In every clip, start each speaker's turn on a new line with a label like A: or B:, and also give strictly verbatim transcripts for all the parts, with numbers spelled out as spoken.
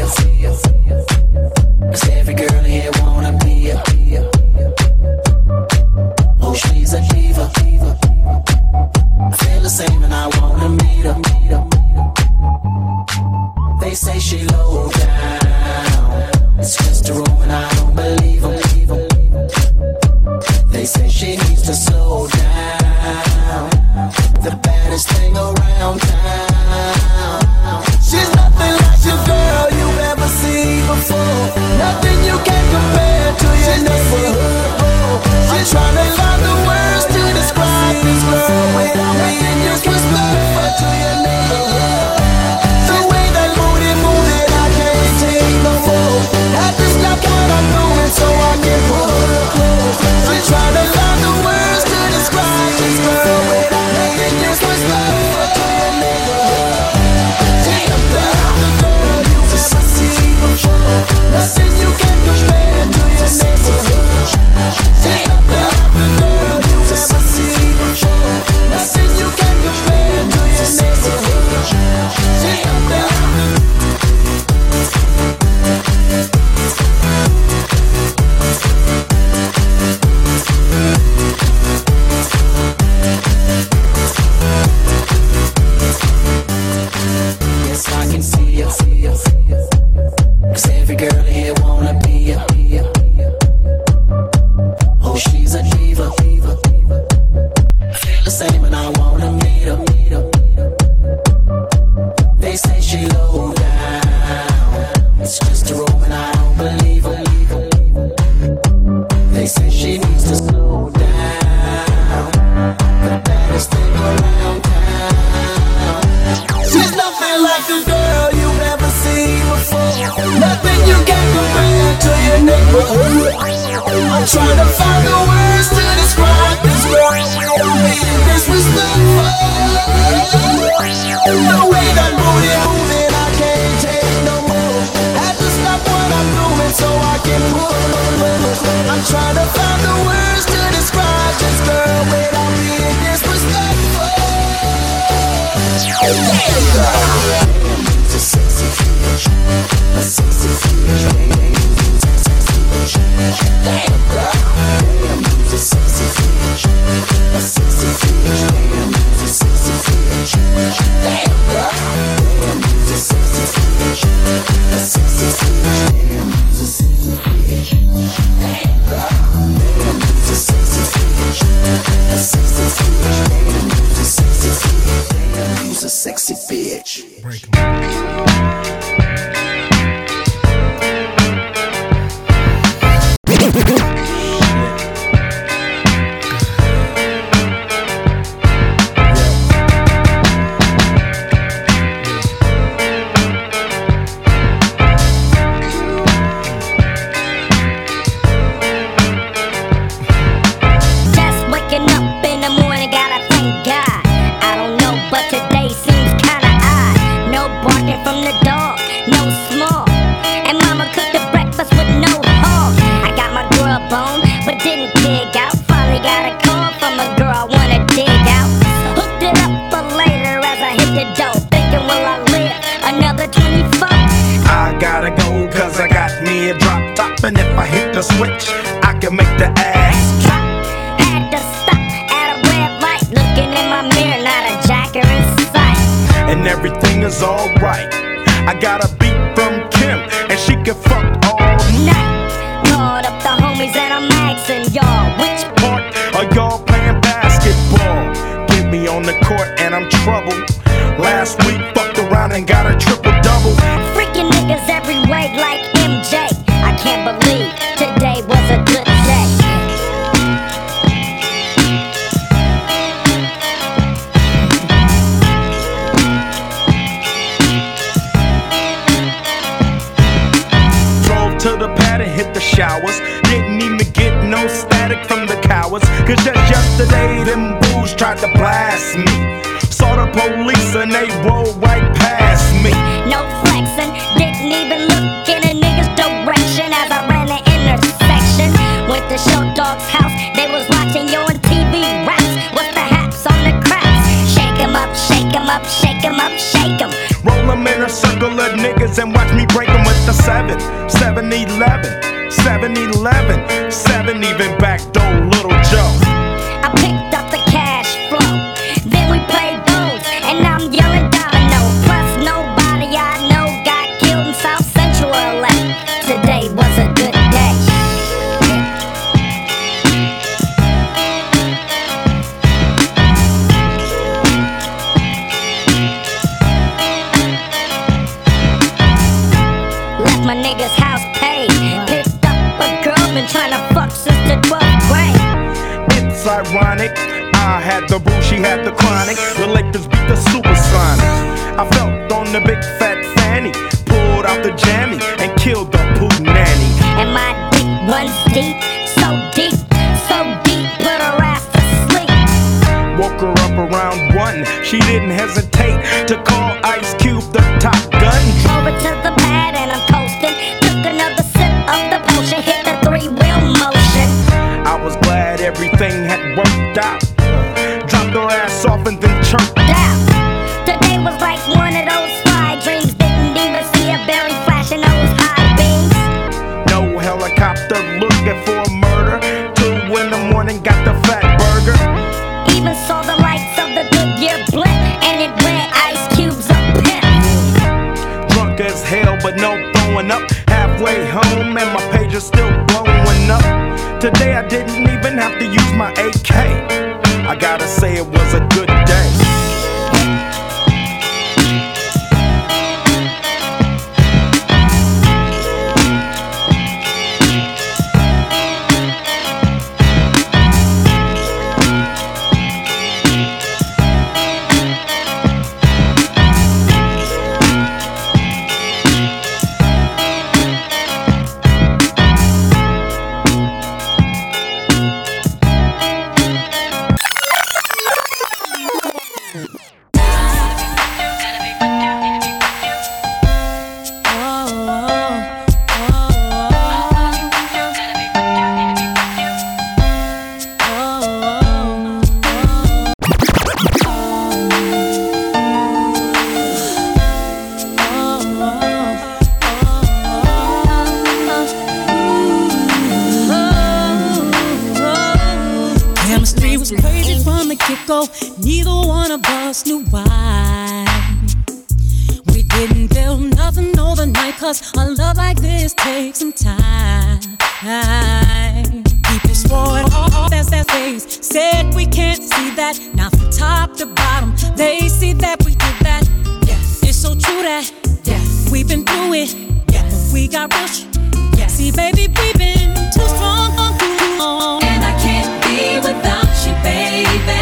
A: her. 'Cause every girl here wanna be her. Oh, she's a diva. I feel the same and I wanna meet her. They say she low down. It's just a rumor and I don't believe them. They say she needs to slow down. The baddest thing around town. She's nothing like your girl you've ever seen before. Nothing you can compare to your neighborhood. I'm trying to find the words to describe this girl without me and you whisper to your neighborhood. The way that booty moving, I can't take no more. Had to stop what I'm doing so I can pull her close. I'm trying to find the words to describe this girl without me and you whisper to your neighborhood. Damn, girl, the girl you've ever seen before. Nothing you can compare to your neighborhood. Damn, girl, the girl you've ever seen before. Nothing you can compare to your neighborhood. Damn, girl. Yes, I can see her. 'Cause every girl here wanna be her. Oh, she's a diva. I feel the same and I wanna meet her. They say she low down. It's just a rumor and I don't believe her. They say she needs to slow down. The baddest thing around town. She's nothing like a girl you've ever seen before. Nothing you can compare to your neighborhood. I'm trying to find the words to describe this girl. This was the The way that booty moving, I can't take no more. Had to stop what I'm doing so I can pull. I'm trying to find the words to describe this girl without being disrespectful. Damn, girl. It's a sexy bitch. A sexy bitch. Damn, girl. It's a sexy bitch. A sexy bitch. It's a sexy bitch. Damn, girl. It's a sexy bitch. A sexy bitch. It's a sexy bitch. Damn, girl. It's a sexy bitch. A sexy bitch. It's a sexy bitch. Damn, you's a sexy bitch. Break 'em.
B: And if I hit the switch, I can make the ass drop.
C: Had to stop at a red light, looking in my mirror, not a jacker in sight.
B: And everything is alright. I got a beat from Kim, and she can fuck all
C: night. Called up the homies and I'm asking y'all, which
B: part are y'all playing basketball? Get me on the court and I'm trouble. Last week fucked around and got a triple double.
C: Freaking niggas every way like M J. I can't believe today was a good day.
B: Drove to the pad and hit the showers. Didn't even get no static from the cowards. Cause just yesterday them booze tried to blast me. Saw the police and they rolled right past me.
C: No flexing, didn't even look in a nigga's direction as I ran the intersection. Went to Show Dog's house, they was watching you on T V raps with the haps on the craps. Shake 'em up, shake 'em up, shake 'em up, shake 'em.
B: Roll 'em in a circle of niggas and watch me break 'em with seven, seven eleven, seven eleven, seven even backdoor Little Joe.
C: I picked up the cash flow, then we played those, and I'm yelling domino. Plus nobody I know got killed in South Central L A. Today was a good day. Left my nigga's house paid, picked up a girl, been trying to fuck since the twelfth grade.
B: It's ironic, I had the boo, she had the chronic. The Lakers beat the Supersonics. I felt on the big fat fanny, pulled out the jammy and killed the poo nanny.
C: And my dick runs deep, so deep, so deep, put her ass to sleep.
B: Woke her up around one, she didn't hesitate to call Ice Cube the Top Gun.
C: Drove it to the pad and I'm coasting, took another sip of the potion, hit the three-wheel motion.
B: I was glad everything had worked out. Dropped her ass off and then chirped
C: Down. Today was like one of those fly dreams, didn't even see a berry flashing those high beams.
B: no helicopter looking for a murder. Two in the morning, got the fat burger.
C: Even saw the lights of the Goodyear blimp, and it read Ice Cube's a pimp.
B: Drunk as hell, but no throwing up. Halfway home, and my page is still blowing up. Today I didn't even have to use my A K. I gotta say it was a good day.
D: Neither one of us knew why. We didn't build nothing overnight, cause a love like this takes some time. People swore it all as their face, said we can't see that. Now from top to bottom, they see that we did that. Yes, it's so true that yes, we've been through it. Yes, but we got rushed. Yes, see baby, we've been too strong on too long. And I can't be without you, baby.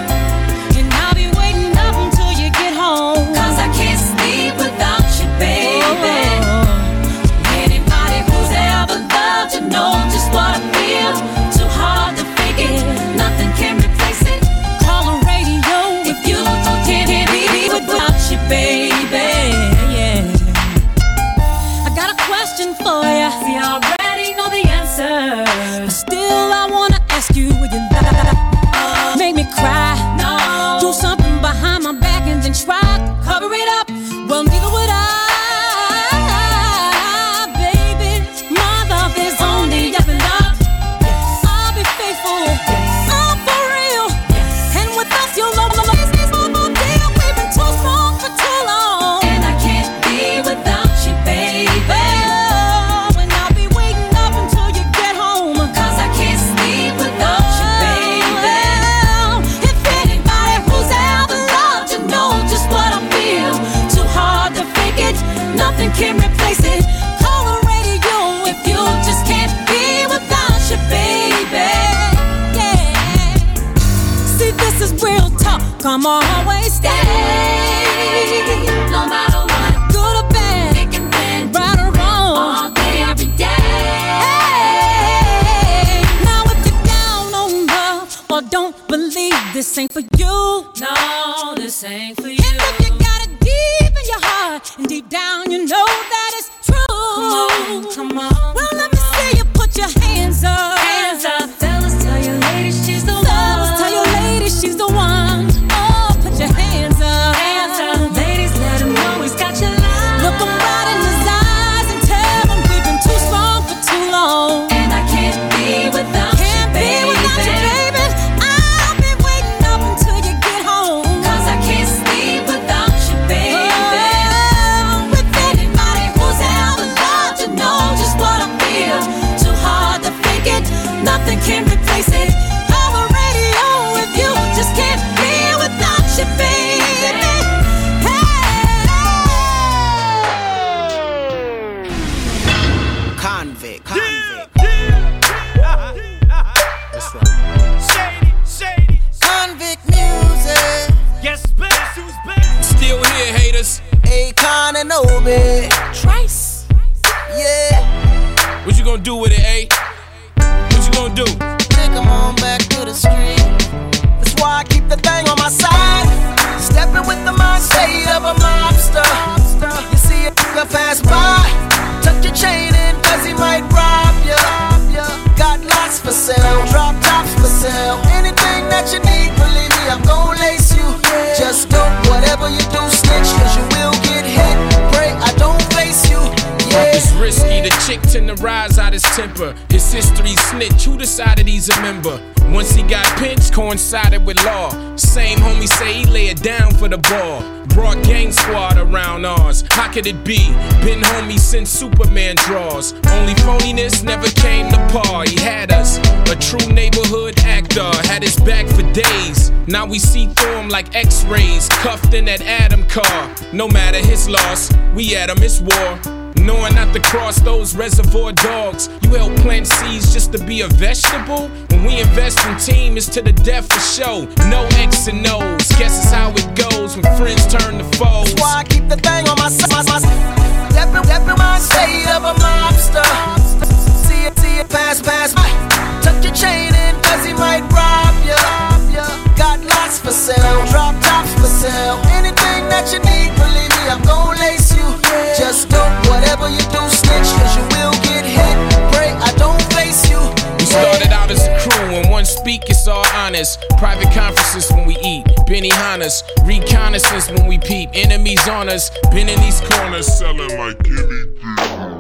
D: I'ma always stay, no matter what, good or bad, thick and thin, right or wrong, all day, every day. Hey, now if you're down on love or don't believe this ain't for you, no, this ain't for you. And if you got it deep in your heart and deep down you know that it's true, come on, come on. Well, let me see you put your hands up, hands up. Fellas, tell your lady she's the one. Fellas, tell your lady she's the one. Your hands up, hands up. Ladies, let him know he's got your love. Look him right in his eyes and tell
A: baby.
E: Trice.
A: Yeah.
E: What you gonna do with it, eh? What you gonna do?
A: Take 'em on back to the street. That's why I keep the thing on my side. Stepping with the mindset of a mobster. You see a nigga pass by, tuck your chain in cause he might rob ya. Got lots for sale, drop tops for sale. Anything that you need, believe me, I'm gon' lace you. Just do whatever you do, snitch, cause you will get hit. Pray I don't face you. Yeah.
E: It's risky, the chick tend to rise out his temper. His history snitch, who decided he's a member? Once he got pinched, coincided with law. Same homie say he lay it down for the ball. Brought gang squad around ours. How could it be? Been homie since Superman draws. Only phoniness never came to par. He had us, a true neighborhood actor. Had his back for days. Now we see through him like x-rays. Cuffed in that Adam car. No matter his loss, we at him, it's war. Knowing not to cross those reservoir dogs. You help plant seeds just to be a vegetable? When we invest in team, it's to the death for show. No X and O's, guess it's how it goes when friends turn to foes.
A: That's why I keep the thing on my side. Stepping, stepping my shade of a mobster. See it, see it, pass, pass by. Tuck your chain in cause he might rob ya. Got lots for sale, drop tops for sale. Anything that you need, believe me, I'm gon' lace you. Just do whatever you do, snitch, cause you will get hit. Pray I don't face you.
E: We started out as a crew, and one speak, it's all honest. Private conferences when we eat, Benihana's. Reconnaissance when we peep, enemies on us. Been in these corners, selling like Kimmy D.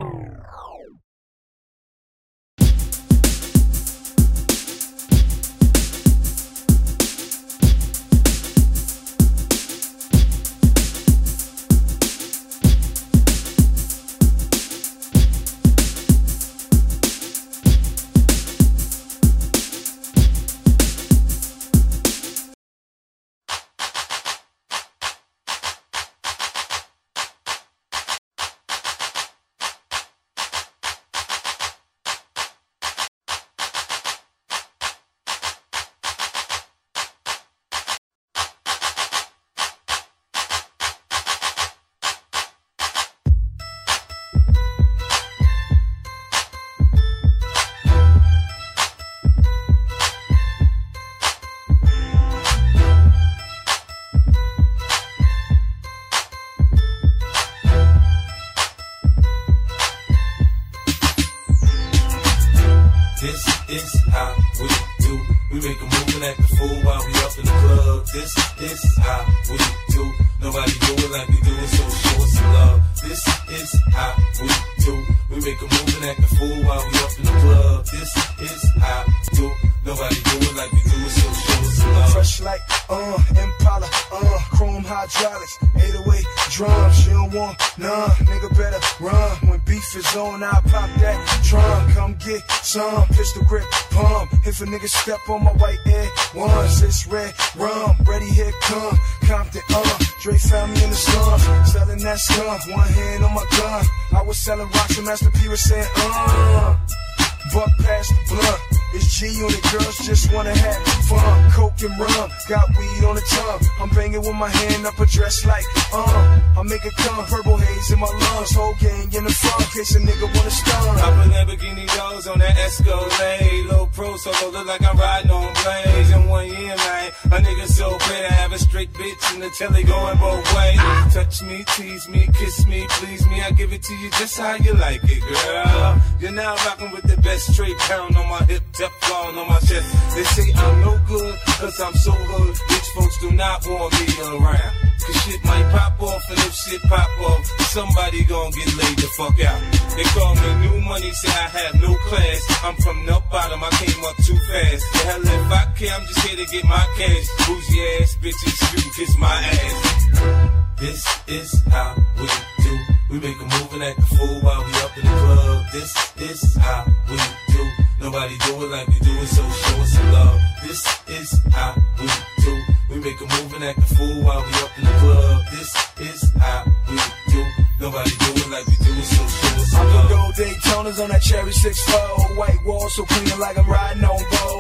F: Some pistol grip pump. If a nigga step on my white air ones, it's red rum. Ready, here come Compton. Uh, Dre found me in the slums, selling that skunk. One hand on my gun. I was selling rocks and Master P was saying, uh. Buck past the blunt. It's G Unit, girls just wanna have fun. Coke and rum, got weed on the tongue. I'm banging with my hand up a dress like, uh. I make it come, purple haze in my lungs. Whole gang in the front, case a nigga wanna stun.
G: I put Lamborghini doors on that Escalade. Low pro, so I look like I'm riding on blades. In one year, man, a nigga so great. I have a straight bitch in the telly going both ways. Touch me, tease me, kiss me, please me. I give it to you just how you like it, girl. You're now rocking with the best straight pound on my hip. Teflon on my chest. They say I'm no good, cause I'm so hood. Rich folks do not want me around. Cause shit might pop off, and if shit pop off, somebody gon' get laid the fuck out. They call me new money, say I have no class. I'm from the bottom, I came up too fast. The hell if I care, I'm just here to get my cash. Bougie ass bitches, you can kiss my ass. This is how we do. We make a move and act a fool while we up in the club. This is how we do. Nobody do it like we do it, so show us some love. This is how we do. We make a move and act a fool while we up in the club. This is how we do. Nobody do it like we do it, so show us some love.
F: I'm the gold Daytonas on that cherry six four. White wall so clean like I'm riding on boats. It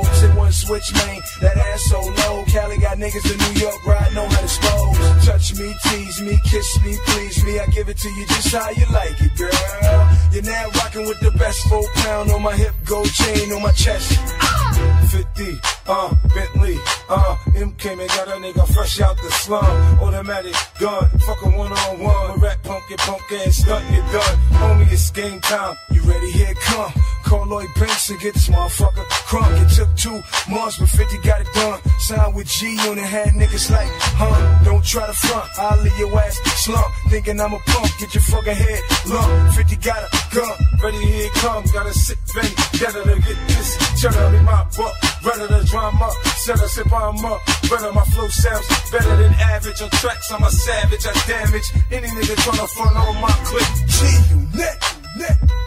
F: and switch, man. That ass so low. Cali got niggas in New York riding on how to expose. Touch me, tease me, kiss me, please me. I give it to you just how you like it, girl. You're now rocking with the best. Four pound on my hip, gold chain on my chest. fifty, uh, Bentley, uh, M came and got a nigga fresh out the slum. Automatic gun, fuck a one on one. Rap punk it, punk ass stunt, you done. Homie, it's game time. You ready? Here it come. Call Lloyd Banks and get this motherfucker crunk. It took two months, but fifty got it done. Signed with G on it, had niggas like, huh? Don't try to front, I'll leave your ass slump. Thinking I'm a punk, get your fucking head lump. fifty got a gun, ready, here it come. Got a sick vein, better to get this. Cheddar in my butt, better than drama. Set us if I'm up, better my flow sounds better than average. On tracks, I'm a savage, I damage any nigga tryna front on my clip. G, you net, you net.